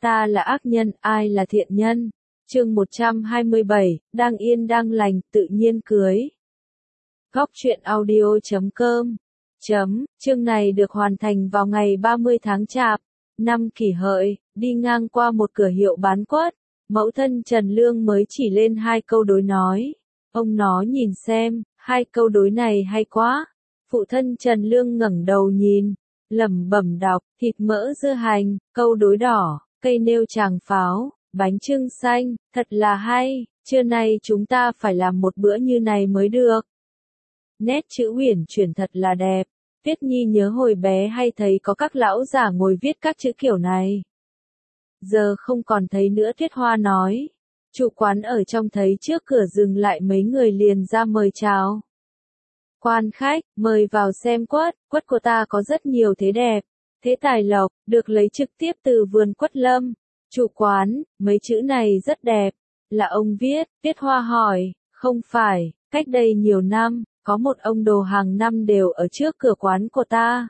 Ta là ác nhân, ai là thiện nhân? Chương 127, đang yên đang lành, tự nhiên cưới. Góc truyện audio.com. Chương này được hoàn thành vào ngày 30 tháng Chạp, năm Kỷ Hợi, đi ngang qua một cửa hiệu bán quất. Mẫu thân Trần Lương mới chỉ lên 2 câu đối nói. Ông nó nhìn xem, 2 câu đối này hay quá. Phụ thân Trần Lương ngẩng đầu nhìn, lẩm bẩm đọc, thịt mỡ dưa hành, câu đối đỏ, cây nêu tràng pháo, bánh chưng xanh, thật là hay, trưa nay chúng ta phải làm một bữa như này mới được. Nét chữ uyển chuyển thật là đẹp. Tuyết Nhi nhớ hồi bé hay thấy có các lão già ngồi viết các chữ kiểu này. Giờ không còn thấy nữa. Tuyết Hoa nói. Chủ quán ở trong thấy trước cửa dừng lại mấy người liền ra mời chào. Quan khách, mời vào xem quất, quất của ta có rất nhiều thế đẹp. Thế tài lộc, được lấy trực tiếp từ vườn quất lâm. Chủ quán, mấy chữ này rất đẹp. Là ông viết, Tuyết Hoa hỏi, không phải, cách đây nhiều năm, có một ông đồ hàng năm đều ở trước cửa quán của ta.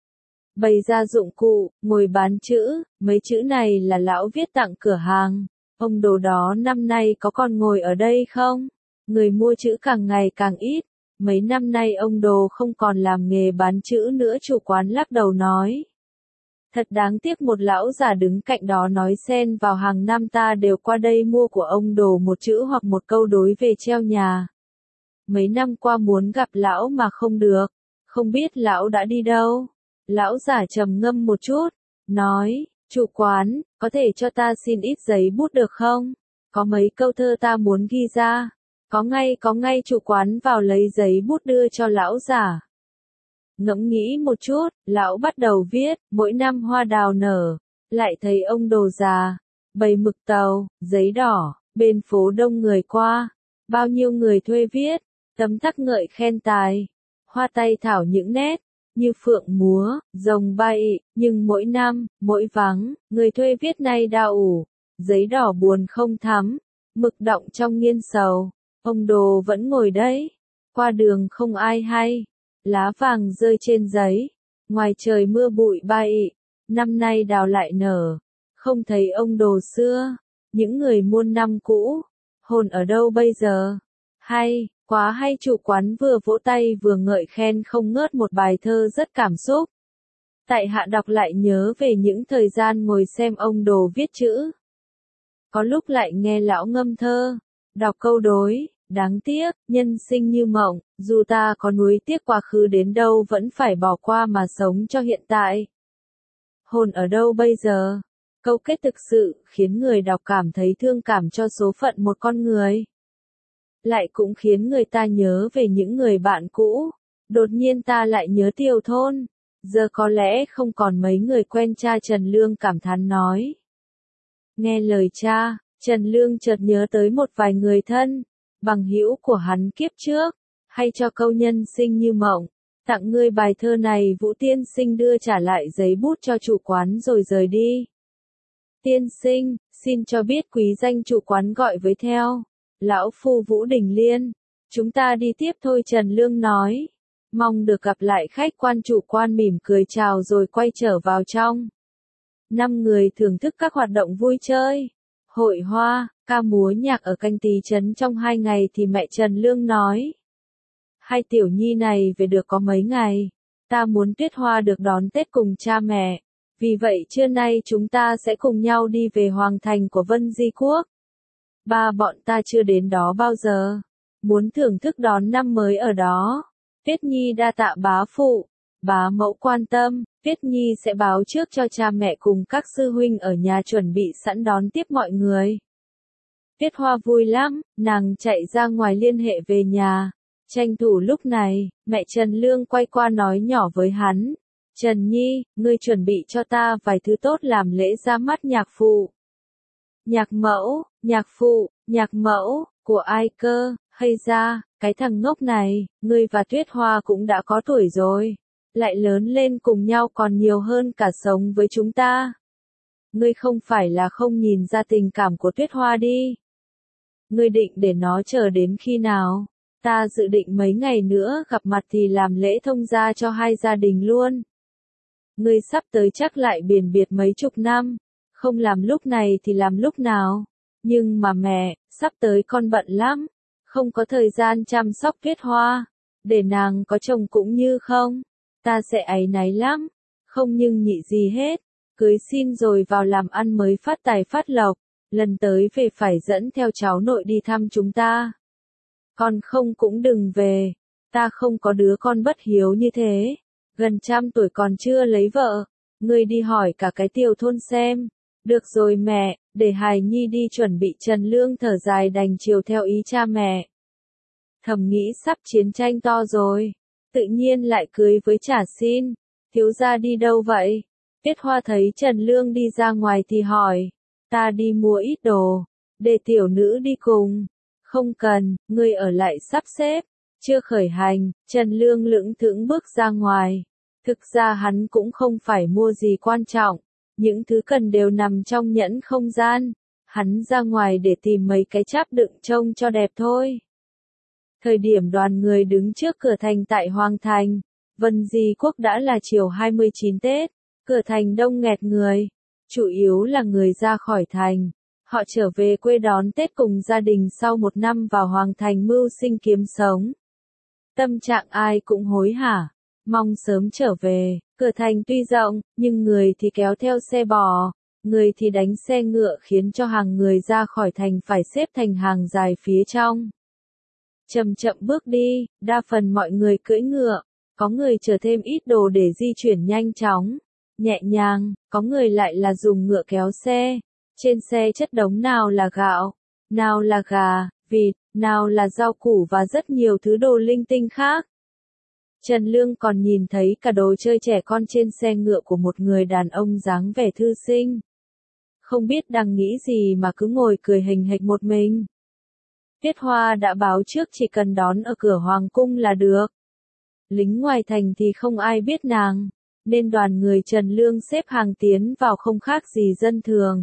Bày ra dụng cụ, ngồi bán chữ, mấy chữ này là lão viết tặng cửa hàng. Ông đồ đó năm nay có còn ngồi ở đây không? Người mua chữ càng ngày càng ít. Mấy năm nay ông đồ không còn làm nghề bán chữ nữa. Chủ quán lắc đầu nói. Thật đáng tiếc. Một lão già đứng cạnh đó nói, xen vào hàng năm ta đều qua đây mua của ông đồ một chữ hoặc một câu đối về treo nhà. Mấy năm qua muốn gặp lão mà không được, không biết lão đã đi đâu. Lão giả trầm ngâm một chút, nói, chủ quán, có thể cho ta xin ít giấy bút được không? Có mấy câu thơ ta muốn ghi ra. Có ngay. Chủ quán vào lấy giấy bút đưa cho lão giả. Ngẫm nghĩ một chút, lão bắt đầu viết, mỗi năm hoa đào nở, lại thấy ông đồ già, bày mực tàu, giấy đỏ, bên phố đông người qua, bao nhiêu người thuê viết, tấm tắc ngợi khen tài, hoa tay thảo những nét, như phượng múa, rồng bay, nhưng mỗi năm, mỗi vắng, người thuê viết nay đau ủ, giấy đỏ buồn không thắm, mực đọng trong nghiên sầu, ông đồ vẫn ngồi đấy, qua đường không ai hay, lá vàng rơi trên giấy, ngoài trời mưa bụi bay, năm nay đào lại nở, không thấy ông đồ xưa, những người muôn năm cũ, hồn ở đâu bây giờ? Hay, quá hay. Chủ quán vừa vỗ tay vừa ngợi khen không ngớt một bài thơ rất cảm xúc. Tại hạ đọc lại nhớ về những thời gian ngồi xem ông đồ viết chữ. Có lúc lại nghe lão ngâm thơ, đọc câu đối, đáng tiếc, nhân sinh như mộng, dù ta có nuối tiếc quá khứ đến đâu vẫn phải bỏ qua mà sống cho hiện tại. Hồn ở đâu bây giờ? Câu kết thực sự khiến người đọc cảm thấy thương cảm cho số phận một con người. Lại cũng khiến người ta nhớ về những người bạn cũ. Đột nhiên ta lại nhớ Tiều thôn. Giờ có lẽ không còn mấy người quen. Cha Trần Lương cảm thán nói. Nghe lời cha, Trần Lương chợt nhớ tới một vài người thân, bằng hữu của hắn kiếp trước. Hay cho câu nhân sinh như mộng. Tặng ngươi bài thơ này. Vũ tiên sinh đưa trả lại giấy bút cho chủ quán rồi rời đi. Tiên sinh, xin cho biết quý danh. Chủ quán gọi với theo. Lão phu Vũ Đình Liên. Chúng ta đi tiếp thôi. Trần Lương nói. Mong được gặp lại khách quan. Chủ quan mỉm cười chào rồi quay trở vào trong. 5 người thưởng thức các hoạt động vui chơi, hội hoa, ca múa nhạc ở Canh Tý trấn trong 2 ngày thì mẹ Trần Lương nói. Hai tiểu nhi này về được có mấy ngày. Ta muốn Tuyết Hoa được đón Tết cùng cha mẹ. Vì vậy trưa nay chúng ta sẽ cùng nhau đi về Hoàng thành của Vân Di Quốc. Ba bọn ta chưa đến đó bao giờ. Muốn thưởng thức đón năm mới ở đó. Tuyết Nhi đa tạ bá phụ. Bá mẫu quan tâm, Tuyết Nhi sẽ báo trước cho cha mẹ cùng các sư huynh ở nhà chuẩn bị sẵn đón tiếp mọi người. Tuyết Hoa vui lắm, nàng chạy ra ngoài liên hệ về nhà. Tranh thủ lúc này, mẹ Trần Lương quay qua nói nhỏ với hắn. Trần Nhi, ngươi chuẩn bị cho ta vài thứ tốt làm lễ ra mắt nhạc phụ. Nhạc mẫu, của ai cơ? Hay ra, cái thằng ngốc này, ngươi và Tuyết Hoa cũng đã có tuổi rồi. Lại lớn lên cùng nhau còn nhiều hơn cả sống với chúng ta. Ngươi không phải là không nhìn ra tình cảm của Tuyết Hoa đi. Ngươi định để nó chờ đến khi nào? Ta dự định mấy ngày nữa gặp mặt thì làm lễ thông gia cho hai gia đình luôn. Ngươi sắp tới chắc lại biển biệt mấy chục năm. Không làm lúc này thì làm lúc nào? Nhưng mà mẹ, sắp tới con bận lắm, không có thời gian chăm sóc Tuyết Hoa, để nàng có chồng cũng như không, ta sẽ áy náy lắm, không nhưng nhị gì hết, cưới xin rồi vào làm ăn mới phát tài phát lộc, lần tới về phải dẫn theo cháu nội đi thăm chúng ta. Con không cũng đừng về, ta không có đứa con bất hiếu như thế, gần 100 tuổi còn chưa lấy vợ, ngươi đi hỏi cả cái tiểu thôn xem. Được rồi mẹ, để hài nhi đi chuẩn bị. Trần Lương thở dài đành chiều theo ý cha mẹ. Thầm nghĩ sắp chiến tranh to rồi, tự nhiên lại cưới với trả xin, thiếu gia đi đâu vậy? Tuyết Hoa thấy Trần Lương đi ra ngoài thì hỏi, ta đi mua ít đồ, để tiểu nữ đi cùng. Không cần, ngươi ở lại sắp xếp. Chưa khởi hành, Trần Lương lững thững bước ra ngoài. Thực ra hắn cũng không phải mua gì quan trọng. Những thứ cần đều nằm trong nhẫn không gian. Hắn ra ngoài để tìm mấy cái cháp đựng trông cho đẹp thôi. Thời điểm đoàn người đứng trước cửa thành tại Hoàng Thành, Vân Di Quốc đã là chiều 29 Tết. Cửa thành đông nghẹt người. Chủ yếu là người ra khỏi thành. Họ trở về quê đón Tết cùng gia đình sau một năm vào Hoàng Thành mưu sinh kiếm sống. Tâm trạng ai cũng hối hả, mong sớm trở về. Cửa thành tuy rộng, nhưng người thì kéo theo xe bò, người thì đánh xe ngựa khiến cho hàng người ra khỏi thành phải xếp thành hàng dài phía trong. Chậm chậm bước đi, đa phần mọi người cưỡi ngựa, có người chở thêm ít đồ để di chuyển nhanh chóng, nhẹ nhàng, có người lại là dùng ngựa kéo xe. Trên xe chất đống nào là gạo, nào là gà, vịt, nào là rau củ và rất nhiều thứ đồ linh tinh khác. Trần Lương còn nhìn thấy cả đồ chơi trẻ con trên xe ngựa của một người đàn ông dáng vẻ thư sinh. Không biết đang nghĩ gì mà cứ ngồi cười hình hệch một mình. Tuyết Hoa đã báo trước chỉ cần đón ở cửa hoàng cung là được. Lính ngoài thành thì không ai biết nàng, nên đoàn người Trần Lương xếp hàng tiến vào không khác gì dân thường.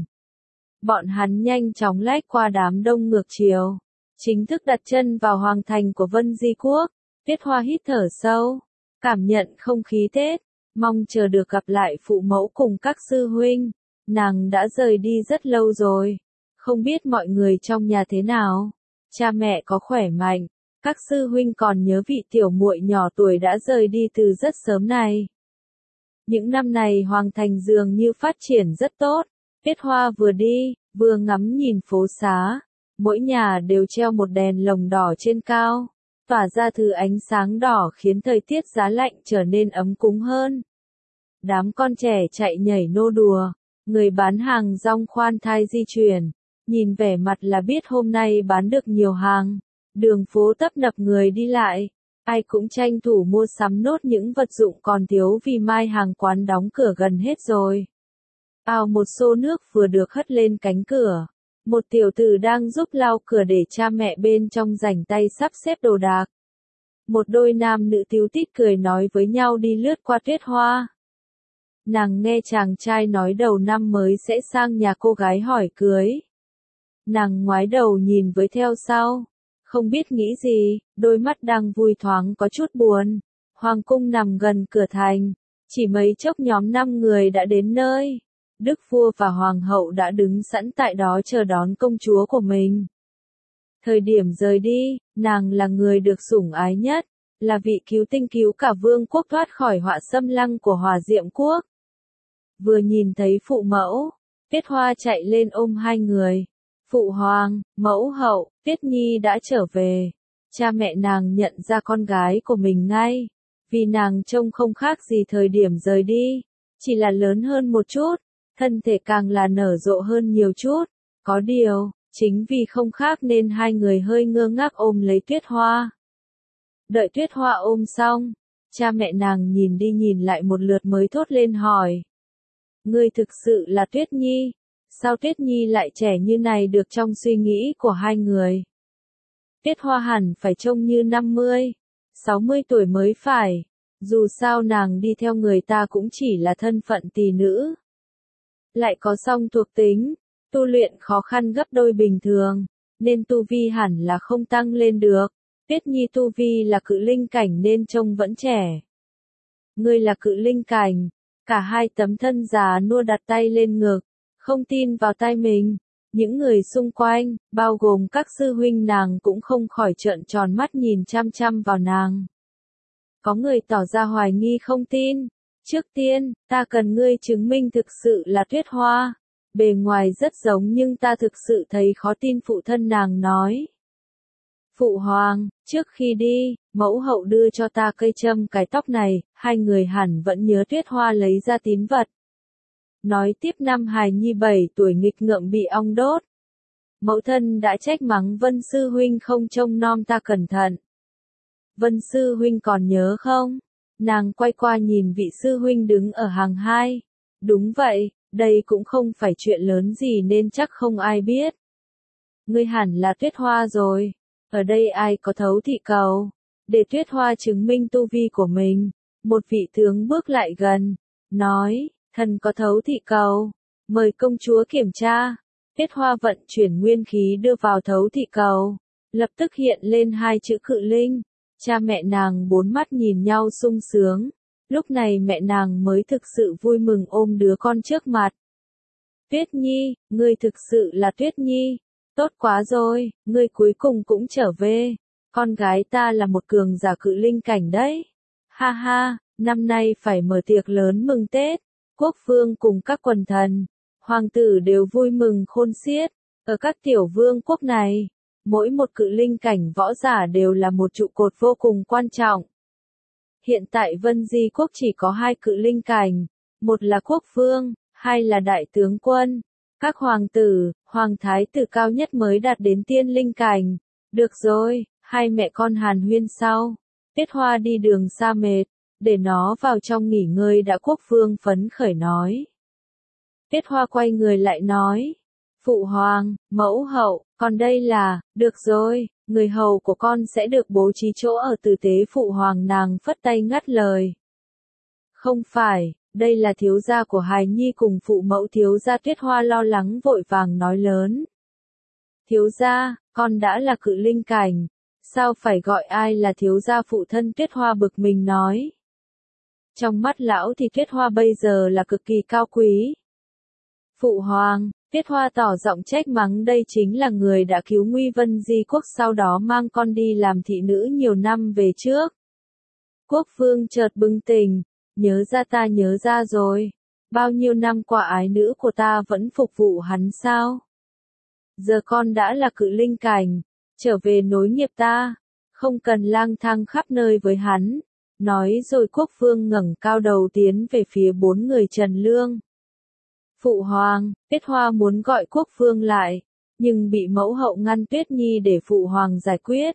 Bọn hắn nhanh chóng lách qua đám đông ngược chiều, chính thức đặt chân vào hoàng thành của Vân Di Quốc. Tuyết Hoa hít thở sâu, cảm nhận không khí Tết, mong chờ được gặp lại phụ mẫu cùng các sư huynh. Nàng đã rời đi rất lâu rồi, không biết mọi người trong nhà thế nào, cha mẹ có khỏe mạnh, các sư huynh còn nhớ vị tiểu muội nhỏ tuổi đã rời đi từ rất sớm này. Những năm này hoàng thành dường như phát triển rất tốt. Tuyết Hoa vừa đi, vừa ngắm nhìn phố xá, mỗi nhà đều treo một đèn lồng đỏ trên cao, tỏa ra thứ ánh sáng đỏ khiến thời tiết giá lạnh trở nên ấm cúng hơn. Đám con trẻ chạy nhảy nô đùa, người bán hàng rong khoan thai di chuyển, nhìn vẻ mặt là biết hôm nay bán được nhiều hàng, đường phố tấp nập người đi lại, ai cũng tranh thủ mua sắm nốt những vật dụng còn thiếu vì mai hàng quán đóng cửa gần hết rồi. Một xô nước vừa được hất lên cánh cửa. Một tiểu tử đang giúp lau cửa để cha mẹ bên trong rảnh tay sắp xếp đồ đạc. Một đôi nam nữ tíu tít cười nói với nhau đi lướt qua Tuyết Hoa. Nàng nghe chàng trai nói đầu năm mới sẽ sang nhà cô gái hỏi cưới. Nàng ngoái đầu nhìn với theo sau. Không biết nghĩ gì, đôi mắt đang vui thoáng có chút buồn. Hoàng cung nằm gần cửa thành. Chỉ mấy chốc nhóm 5 người đã đến nơi. Đức vua và hoàng hậu đã đứng sẵn tại đó chờ đón công chúa của mình. Thời điểm rời đi, nàng là người được sủng ái nhất, là vị cứu tinh cứu cả vương quốc thoát khỏi họa xâm lăng của Hòa Diệm quốc. Vừa nhìn thấy phụ mẫu, Tuyết Hoa chạy lên ôm hai người. Phụ hoàng, mẫu hậu, Tuyết Nhi đã trở về. Cha mẹ nàng nhận ra con gái của mình ngay, vì nàng trông không khác gì thời điểm rời đi, chỉ là lớn hơn một chút. Thân thể càng là nở rộ hơn nhiều chút. Có điều, chính vì không khác nên hai người hơi ngơ ngác ôm lấy Tuyết Hoa. Đợi Tuyết Hoa ôm xong, cha mẹ nàng nhìn đi nhìn lại một lượt mới thốt lên hỏi. Ngươi thực sự là Tuyết Nhi? Sao Tuyết Nhi lại trẻ như này được trong suy nghĩ của hai người? Tuyết Hoa hẳn phải trông như 50, 60 tuổi mới phải. Dù sao nàng đi theo người ta cũng chỉ là thân phận tỳ nữ. Lại có song thuộc tính, tu luyện khó khăn gấp đôi bình thường, nên tu vi hẳn là không tăng lên được. Tuyết Nhi tu vi là cự linh cảnh nên trông vẫn trẻ. Ngươi là cự linh cảnh, cả hai tấm thân già nua đặt tay lên ngực, không tin vào tai mình. Những người xung quanh, bao gồm các sư huynh nàng cũng không khỏi trợn tròn mắt nhìn chăm chăm vào nàng. Có người tỏ ra hoài nghi không tin. Trước tiên, ta cần ngươi chứng minh thực sự là Tuyết Hoa. Bề ngoài rất giống nhưng ta thực sự thấy khó tin, phụ thân nàng nói. Phụ hoàng, trước khi đi, mẫu hậu đưa cho ta cây châm cài tóc này, hai người hẳn vẫn nhớ Tuyết Hoa lấy ra tín vật. Nói tiếp năm hài nhi 7 tuổi nghịch ngợm bị ong đốt. Mẫu thân đã trách mắng Vân sư huynh không trông nom ta cẩn thận. Vân sư huynh còn nhớ không? Nàng quay qua nhìn vị sư huynh đứng ở hàng 2. Đúng vậy, đây cũng không phải chuyện lớn gì nên chắc không ai biết. Ngươi hẳn là Tuyết Hoa rồi. Ở đây ai có thấu thị cầu? Để Tuyết Hoa chứng minh tu vi của mình. Một vị tướng bước lại gần, nói, thần có thấu thị cầu. Mời công chúa kiểm tra. Tuyết Hoa vận chuyển nguyên khí đưa vào thấu thị cầu. Lập tức hiện lên 2 chữ Cự Linh. Cha mẹ nàng 4 mắt nhìn nhau sung sướng. Lúc này mẹ nàng mới thực sự vui mừng ôm đứa con trước mặt. Tuyết Nhi, ngươi thực sự là Tuyết Nhi. Tốt quá rồi, ngươi cuối cùng cũng trở về. Con gái ta là một cường giả cự linh cảnh đấy. Ha ha, năm nay phải mở tiệc lớn mừng Tết. Quốc vương cùng các quần thần, hoàng tử đều vui mừng khôn xiết. Ở các tiểu vương quốc này, mỗi một cự linh cảnh võ giả đều là một trụ cột vô cùng quan trọng. Hiện tại Vân Di quốc chỉ có 2 cự linh cảnh, một là quốc vương, 2 là đại tướng quân. Các hoàng tử, hoàng thái tử cao nhất mới đạt đến tiên linh cảnh. Được rồi, hai mẹ con hàn huyên sau. Tuyết Hoa đi đường xa mệt, để nó vào trong nghỉ ngơi đã. Quốc vương phấn khởi nói. Tuyết Hoa quay người lại nói. Phụ hoàng, mẫu hậu, còn đây là, được rồi, người hầu của con sẽ được bố trí chỗ ở tử tế. Phụ hoàng nàng phất tay ngắt lời. Không phải, đây là thiếu gia của hài nhi cùng phụ mẫu thiếu gia. Tuyết Hoa lo lắng vội vàng nói lớn. Thiếu gia, con đã là cự linh cảnh, sao phải gọi ai là thiếu gia? Phụ thân Tuyết Hoa bực mình nói. Trong mắt lão thì Tuyết Hoa bây giờ là cực kỳ cao quý. Phụ hoàng, Tuyết Hoa tỏ giọng trách mắng, đây chính là người đã cứu nguy Vân Di quốc, sau đó mang con đi làm thị nữ nhiều năm về trước. Quốc vương chợt bừng tỉnh, nhớ ra, ta nhớ ra rồi. Bao nhiêu năm qua ái nữ của ta vẫn phục vụ hắn sao? Giờ con đã là cự linh cảnh, trở về nối nghiệp ta, không cần lang thang khắp nơi với hắn. Nói rồi quốc vương ngẩng cao đầu tiến về phía 4 người Trần Lương. Phụ hoàng, Tuyết Hoa muốn gọi quốc vương lại, nhưng bị mẫu hậu ngăn. Tuyết Nhi để phụ hoàng giải quyết.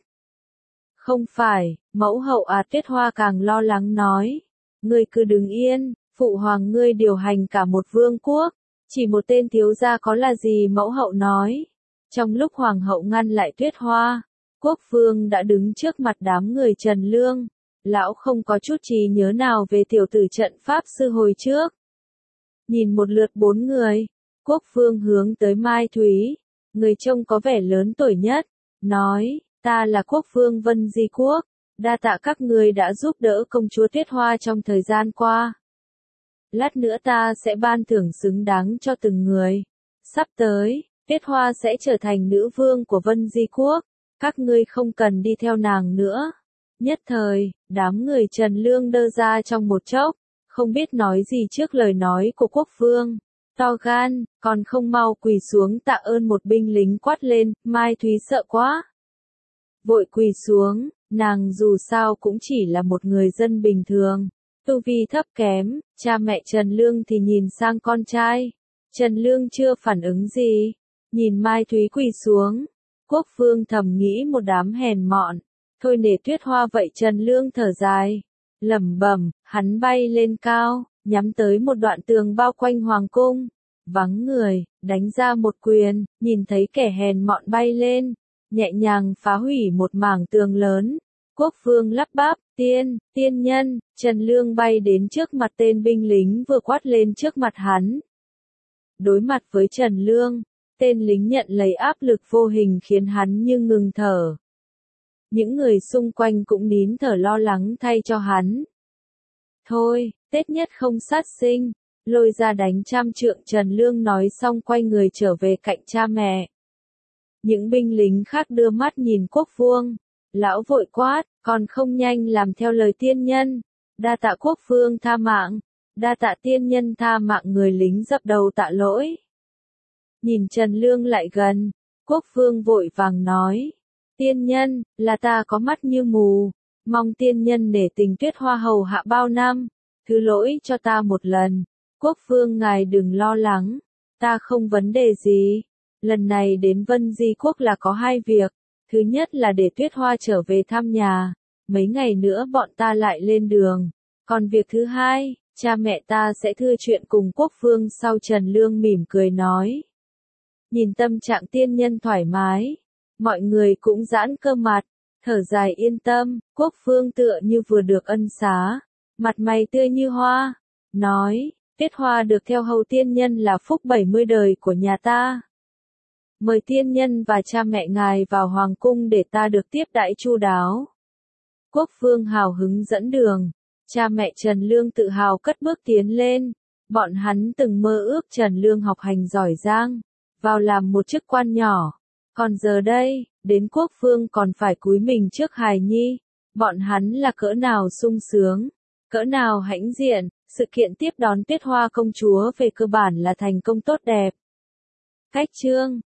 Không phải, mẫu hậu à? Tuyết Hoa càng lo lắng nói. Ngươi cứ đứng yên, phụ hoàng ngươi điều hành cả một vương quốc, chỉ một tên thiếu gia có là gì? Mẫu hậu nói. Trong lúc hoàng hậu ngăn lại Tuyết Hoa, quốc vương đã đứng trước mặt đám người Trần Lương. Lão không có chút trí nhớ nào về tiểu tử trận pháp sư hồi trước. Nhìn một lượt 4 người, quốc vương hướng tới Mai Thúy, người trông có vẻ lớn tuổi nhất, nói, ta là quốc vương Vân Di quốc, đa tạ các người đã giúp đỡ công chúa Tuyết Hoa trong thời gian qua. Lát nữa ta sẽ ban thưởng xứng đáng cho từng người. Sắp tới, Tuyết Hoa sẽ trở thành nữ vương của Vân Di quốc, các ngươi không cần đi theo nàng nữa. Nhất thời, đám người Trần Lương đơ ra trong một chốc, không biết nói gì trước lời nói của quốc vương. To gan, còn không mau quỳ xuống tạ ơn? Một binh lính quát lên. Mai Thúy sợ quá, vội quỳ xuống. Nàng dù sao cũng chỉ là một người dân bình thường, tu vi thấp kém. Cha mẹ Trần Lương thì nhìn sang con trai. Trần Lương chưa phản ứng gì, nhìn Mai Thúy quỳ xuống. Quốc vương thầm nghĩ một đám hèn mọn, thôi nể Tuyết Hoa vậy. Trần Lương thở dài, lẩm bẩm, hắn bay lên cao, nhắm tới một đoạn tường bao quanh hoàng cung, vắng người, đánh ra một quyền, nhìn thấy kẻ hèn mọn bay lên, nhẹ nhàng phá hủy một mảng tường lớn. Quốc vương lắp bắp, tiên nhân. Trần Lương bay đến trước mặt tên binh lính vừa quát lên trước mặt hắn. Đối mặt với Trần Lương, tên lính nhận lấy áp lực vô hình khiến hắn như ngừng thở. Những người xung quanh cũng nín thở lo lắng thay cho hắn. Thôi, Tết nhất không sát sinh, lôi ra đánh 100 trượng. Trần Lương nói xong quay người trở về cạnh cha mẹ. Những binh lính khác đưa mắt nhìn Quốc Vương. Lão vội quát, còn không nhanh làm theo lời tiên nhân. Đa tạ Quốc Vương tha mạng. Đa tạ tiên nhân tha mạng. Người lính dập đầu tạ lỗi. Nhìn Trần Lương lại gần, Quốc Vương vội vàng nói. Tiên nhân, là ta có mắt như mù. Mong tiên nhân nể tình Tuyết Hoa hầu hạ bao năm. Thứ lỗi cho ta một lần. Quốc Vương ngài đừng lo lắng. Ta không vấn đề gì. Lần này đến Vân Di Quốc là có 2 việc. Thứ nhất là để Tuyết Hoa trở về thăm nhà. Mấy ngày nữa bọn ta lại lên đường. Còn việc thứ hai, cha mẹ ta sẽ thưa chuyện cùng Quốc Vương sau. Trần Lương mỉm cười nói. Nhìn tâm trạng tiên nhân thoải mái. Mọi người cũng giãn cơ mặt. Thở dài yên tâm. Quốc Vương tựa như vừa được ân xá. Mặt mày tươi như hoa. Nói, Tuyết Hoa được theo hầu tiên nhân là phúc 70 đời của nhà ta. Mời tiên nhân và cha mẹ ngài vào hoàng cung để ta được tiếp đãi chu đáo. Quốc Vương hào hứng dẫn đường. Cha mẹ Trần Lương tự hào cất bước tiến lên. Bọn hắn từng mơ ước Trần Lương học hành giỏi giang, vào làm một chức quan nhỏ. Còn giờ đây, đến Quốc Vương còn phải cúi mình trước hài nhi. Bọn hắn là cỡ nào sung sướng, cỡ nào hãnh diện. Sự kiện tiếp đón Tuyết Hoa công chúa về cơ bản là thành công tốt đẹp. Cách chương